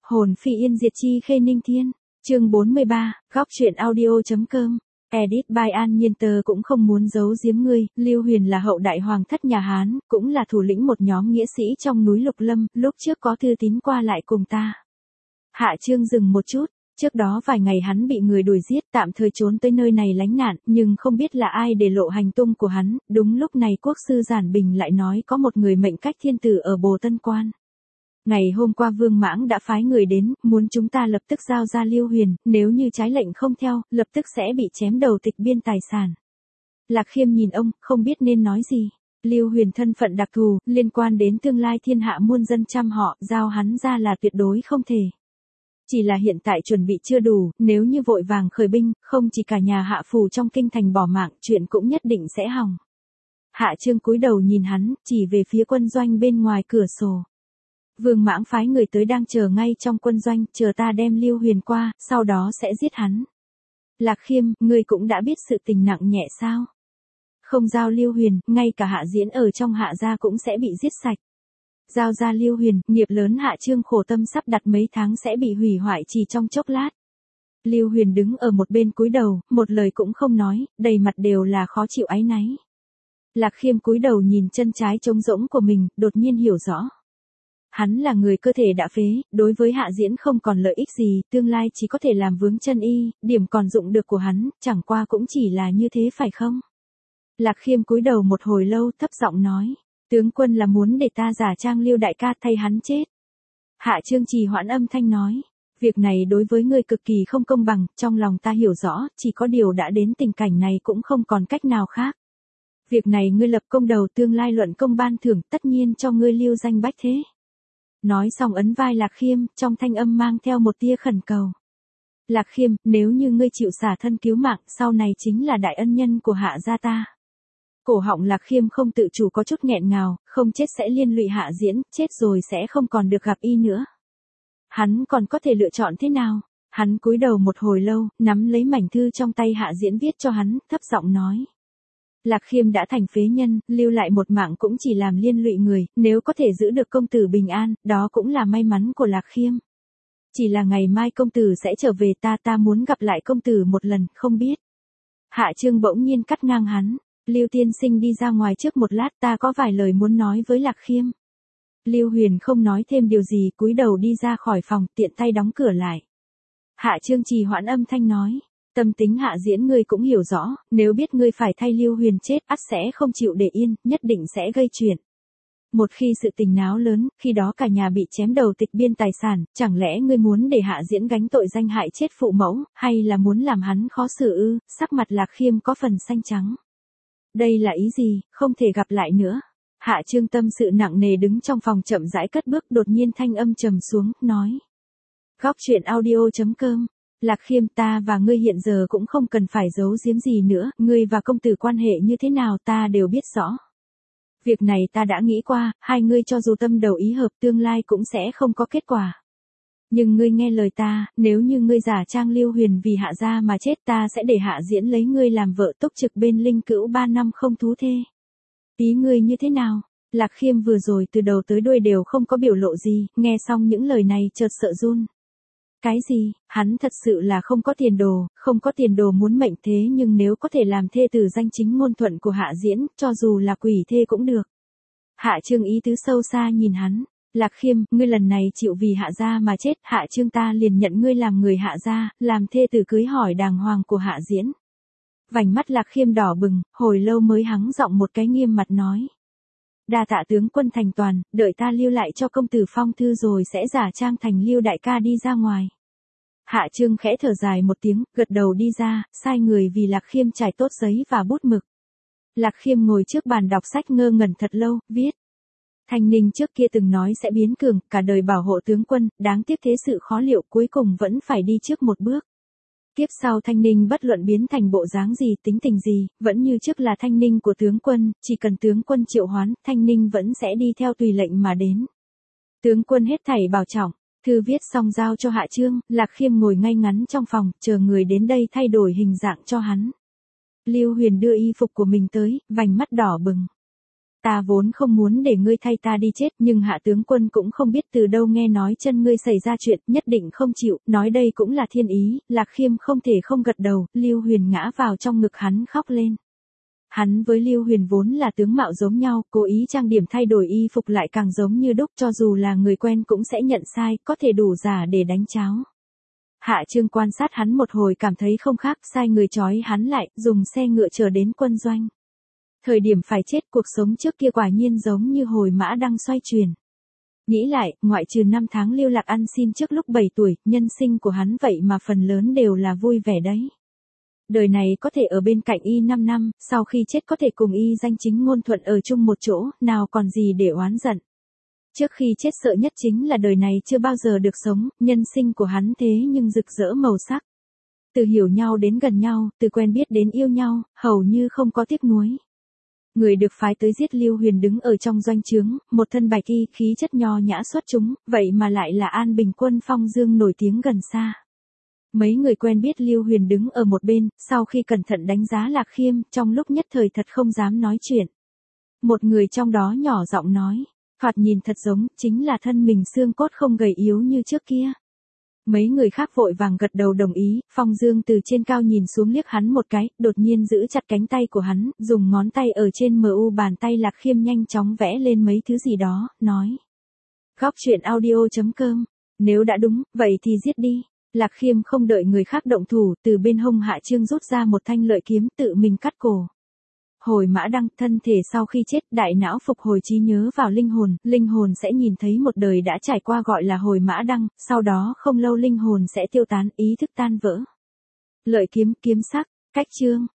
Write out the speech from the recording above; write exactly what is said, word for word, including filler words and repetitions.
Hồn phi yên diệt chi khê ninh thiên. Chương bốn mươi ba, góc truyện audio.com. Edit by An Nhiên. Tớ cũng không muốn giấu giếm ngươi, Lưu Huyền là hậu đại hoàng thất nhà Hán, cũng là thủ lĩnh một nhóm nghĩa sĩ trong núi Lục Lâm, lúc trước có thư tín qua lại cùng ta. Hạ Trương dừng một chút, trước đó vài ngày hắn bị người đuổi giết, tạm thời trốn tới nơi này lánh nạn, nhưng không biết là ai để lộ hành tung của hắn, đúng lúc này quốc sư Giản Bình lại nói có một người mệnh cách thiên tử ở Bồ Tân Quan. Ngày hôm qua Vương Mãng đã phái người đến, muốn chúng ta lập tức giao ra Lưu Huyền, nếu như trái lệnh không theo, lập tức sẽ bị chém đầu tịch biên tài sản. Lạc Khiêm nhìn ông, không biết nên nói gì. Lưu Huyền thân phận đặc thù, liên quan đến tương lai thiên hạ muôn dân trăm họ, giao hắn ra là tuyệt đối không thể. Chỉ là hiện tại chuẩn bị chưa đủ, nếu như vội vàng khởi binh, không chỉ cả nhà Hạ phủ trong kinh thành bỏ mạng, chuyện cũng nhất định sẽ hỏng. Hạ Trương cúi đầu nhìn hắn, chỉ về phía quân doanh bên ngoài cửa sổ. Vương Mãng phái người tới đang chờ ngay trong quân doanh, chờ ta đem Lưu Huyền qua, sau đó sẽ giết hắn. Lạc Khiêm, ngươi cũng đã biết sự tình nặng nhẹ sao? Không giao Lưu Huyền, ngay cả Hạ Diễn ở trong Hạ gia cũng sẽ bị giết sạch. Giao ra Lưu Huyền, nghiệp lớn Hạ Trương khổ tâm sắp đặt mấy tháng sẽ bị hủy hoại chỉ trong chốc lát. Lưu Huyền đứng ở một bên cúi đầu, một lời cũng không nói, đầy mặt đều là khó chịu áy náy. Lạc Khiêm cúi đầu nhìn chân trái trống rỗng của mình, đột nhiên hiểu rõ. Hắn là người cơ thể đã phế, đối với Hạ Diễn không còn lợi ích gì, tương lai chỉ có thể làm vướng chân y, điểm còn dụng được của hắn, chẳng qua cũng chỉ là như thế phải không? Lạc Khiêm cúi đầu một hồi lâu, thấp giọng nói, tướng quân là muốn để ta giả trang Lưu đại ca thay hắn chết. Hạ Trương trì hoãn âm thanh nói, việc này đối với ngươi cực kỳ không công bằng, trong lòng ta hiểu rõ, chỉ có điều đã đến tình cảnh này cũng không còn cách nào khác. Việc này ngươi lập công đầu, tương lai luận công ban thưởng, tất nhiên cho ngươi lưu danh bách thế. Nói xong ấn vai Lạc Khiêm, trong thanh âm mang theo một tia khẩn cầu. Lạc Khiêm, nếu như ngươi chịu xả thân cứu mạng, sau này chính là đại ân nhân của Hạ gia ta. Cổ họng Lạc Khiêm không tự chủ có chút nghẹn ngào, không chết sẽ liên lụy Hạ Diễn, chết rồi sẽ không còn được gặp y nữa. Hắn còn có thể lựa chọn thế nào? Hắn cúi đầu một hồi lâu, nắm lấy mảnh thư trong tay Hạ Diễn viết cho hắn, thấp giọng nói. Lạc Khiêm đã thành phế nhân, lưu lại một mạng cũng chỉ làm liên lụy người, nếu có thể giữ được công tử bình an, đó cũng là may mắn của Lạc Khiêm. Chỉ là ngày mai công tử sẽ trở về, ta ta muốn gặp lại công tử một lần, không biết. Hạ Trương bỗng nhiên cắt ngang hắn, Lưu tiên sinh đi ra ngoài trước một lát, ta có vài lời muốn nói với Lạc Khiêm. Lưu Huyền không nói thêm điều gì, cúi đầu đi ra khỏi phòng, tiện tay đóng cửa lại. Hạ Trương trì hoãn âm thanh nói. Tâm tính Hạ Diễn ngươi cũng hiểu rõ, nếu biết ngươi phải thay Lưu Huyền chết, ắt sẽ không chịu để yên, nhất định sẽ gây chuyện. Một khi sự tình náo lớn, khi đó cả nhà bị chém đầu tịch biên tài sản, chẳng lẽ ngươi muốn để Hạ Diễn gánh tội danh hại chết phụ mẫu, hay là muốn làm hắn khó xử ư? Sắc mặt Lạc Khiêm có phần xanh trắng. Đây là ý gì, không thể gặp lại nữa. Hạ Trương tâm sự nặng nề đứng trong phòng chậm rãi cất bước, đột nhiên thanh âm trầm xuống, nói. Góc truyện audio.com. Lạc Khiêm, ta và ngươi hiện giờ cũng không cần phải giấu giếm gì nữa, ngươi và công tử quan hệ như thế nào ta đều biết rõ. Việc này ta đã nghĩ qua, hai ngươi cho dù tâm đầu ý hợp tương lai cũng sẽ không có kết quả. Nhưng ngươi nghe lời ta, nếu như ngươi giả trang Lưu Huyền vì Hạ gia mà chết, ta sẽ để Hạ Diễn lấy ngươi làm vợ túc trực bên Linh Cữu ba năm không thú thê. Ý ngươi như thế nào? Lạc Khiêm vừa rồi từ đầu tới đuôi đều không có biểu lộ gì, nghe xong những lời này chợt sợ run. Cái gì, hắn thật sự là không có tiền đồ, không có tiền đồ muốn mệnh thế, nhưng nếu có thể làm thê tử danh chính ngôn thuận của Hạ Diễn, cho dù là quỷ thê cũng được. Hạ Trương ý tứ sâu xa nhìn hắn, Lạc Khiêm, ngươi lần này chịu vì Hạ gia mà chết, Hạ Trương ta liền nhận ngươi làm người Hạ gia, làm thê tử cưới hỏi đàng hoàng của Hạ Diễn. Vành mắt Lạc Khiêm đỏ bừng, hồi lâu mới hắng giọng một cái nghiêm mặt nói. Đa tạ tướng quân thành toàn, đợi ta lưu lại cho công tử phong thư rồi sẽ giả trang thành Lưu đại ca đi ra ngoài. Hạ Trương khẽ thở dài một tiếng, gật đầu đi ra, sai người vì Lạc Khiêm trải tốt giấy và bút mực. Lạc Khiêm ngồi trước bàn đọc sách ngơ ngẩn thật lâu, viết. Thanh Ninh trước kia từng nói sẽ biến cường, cả đời bảo hộ tướng quân, đáng tiếc thế sự khó liệu, cuối cùng vẫn phải đi trước một bước. Kiếp sau Thanh Ninh bất luận biến thành bộ dáng gì, tính tình gì, vẫn như trước là Thanh Ninh của tướng quân, chỉ cần tướng quân triệu hoán, Thanh Ninh vẫn sẽ đi theo tùy lệnh mà đến. Tướng quân hết thảy bảo trọng. Thư viết xong giao cho Hạ Trương, Lạc Khiêm ngồi ngay ngắn trong phòng, chờ người đến đây thay đổi hình dạng cho hắn. Lưu Huyền đưa y phục của mình tới, vành mắt đỏ bừng. ta vốn không muốn để ngươi thay ta đi chết, nhưng hạ tướng quân cũng không biết từ đâu nghe nói chân ngươi xảy ra chuyện, nhất định không chịu, nói đây cũng là thiên ý, Lạc Khiêm không thể không gật đầu, Lưu Huyền ngã vào trong ngực hắn khóc lên. Hắn với Lưu Huyền vốn là tướng mạo giống nhau, cố ý trang điểm thay đổi y phục lại càng giống như đúc, cho dù là người quen cũng sẽ nhận sai, có thể đủ giả để đánh cháo. Hạ Trương quan sát hắn một hồi cảm thấy không khác, sai người trói hắn lại, dùng xe ngựa chờ đến quân doanh. Thời điểm phải chết, cuộc sống trước kia quả nhiên giống như hồi mã đang xoay chuyển. Nghĩ lại, ngoại trừ năm tháng lưu lạc ăn xin trước lúc bảy tuổi, nhân sinh của hắn vậy mà phần lớn đều là vui vẻ đấy. Đời này có thể ở bên cạnh y năm năm, sau khi chết có thể cùng y danh chính ngôn thuận ở chung một chỗ, nào còn gì để oán giận. Trước khi chết sợ nhất chính là đời này chưa bao giờ được sống, nhân sinh của hắn thế nhưng rực rỡ màu sắc. Từ hiểu nhau đến gần nhau, từ quen biết đến yêu nhau, hầu như không có tiếc nuối. Người được phái tới giết Lưu Huyền đứng ở trong doanh trướng, một thân bạch y, khí chất nho nhã xuất chúng, vậy mà lại là An Bình quân Phong Dương nổi tiếng gần xa. Mấy người quen biết Lưu Huyền đứng ở một bên, sau khi cẩn thận đánh giá Lạc Khiêm, trong lúc nhất thời thật không dám nói chuyện. Một người trong đó nhỏ giọng nói, thoạt nhìn thật giống, chính là thân mình xương cốt không gầy yếu như trước kia. Mấy người khác vội vàng gật đầu đồng ý, Phong Dương từ trên cao nhìn xuống liếc hắn một cái, đột nhiên giữ chặt cánh tay của hắn, dùng ngón tay ở trên mờ u bàn tay Lạc Khiêm nhanh chóng vẽ lên mấy thứ gì đó, nói. Góc truyện audio chấm com, nếu đã đúng, vậy thì giết đi. Lạc Khiêm không đợi người khác động thủ, từ bên hông Hạ Trương rút ra một thanh lợi kiếm tự mình cắt cổ. Hồi mã đăng, thân thể sau khi chết, đại não phục hồi trí nhớ vào linh hồn, linh hồn sẽ nhìn thấy một đời đã trải qua gọi là hồi mã đăng, sau đó không lâu linh hồn sẽ tiêu tán, ý thức tan vỡ. Lợi kiếm, kiếm sắc, cách chương.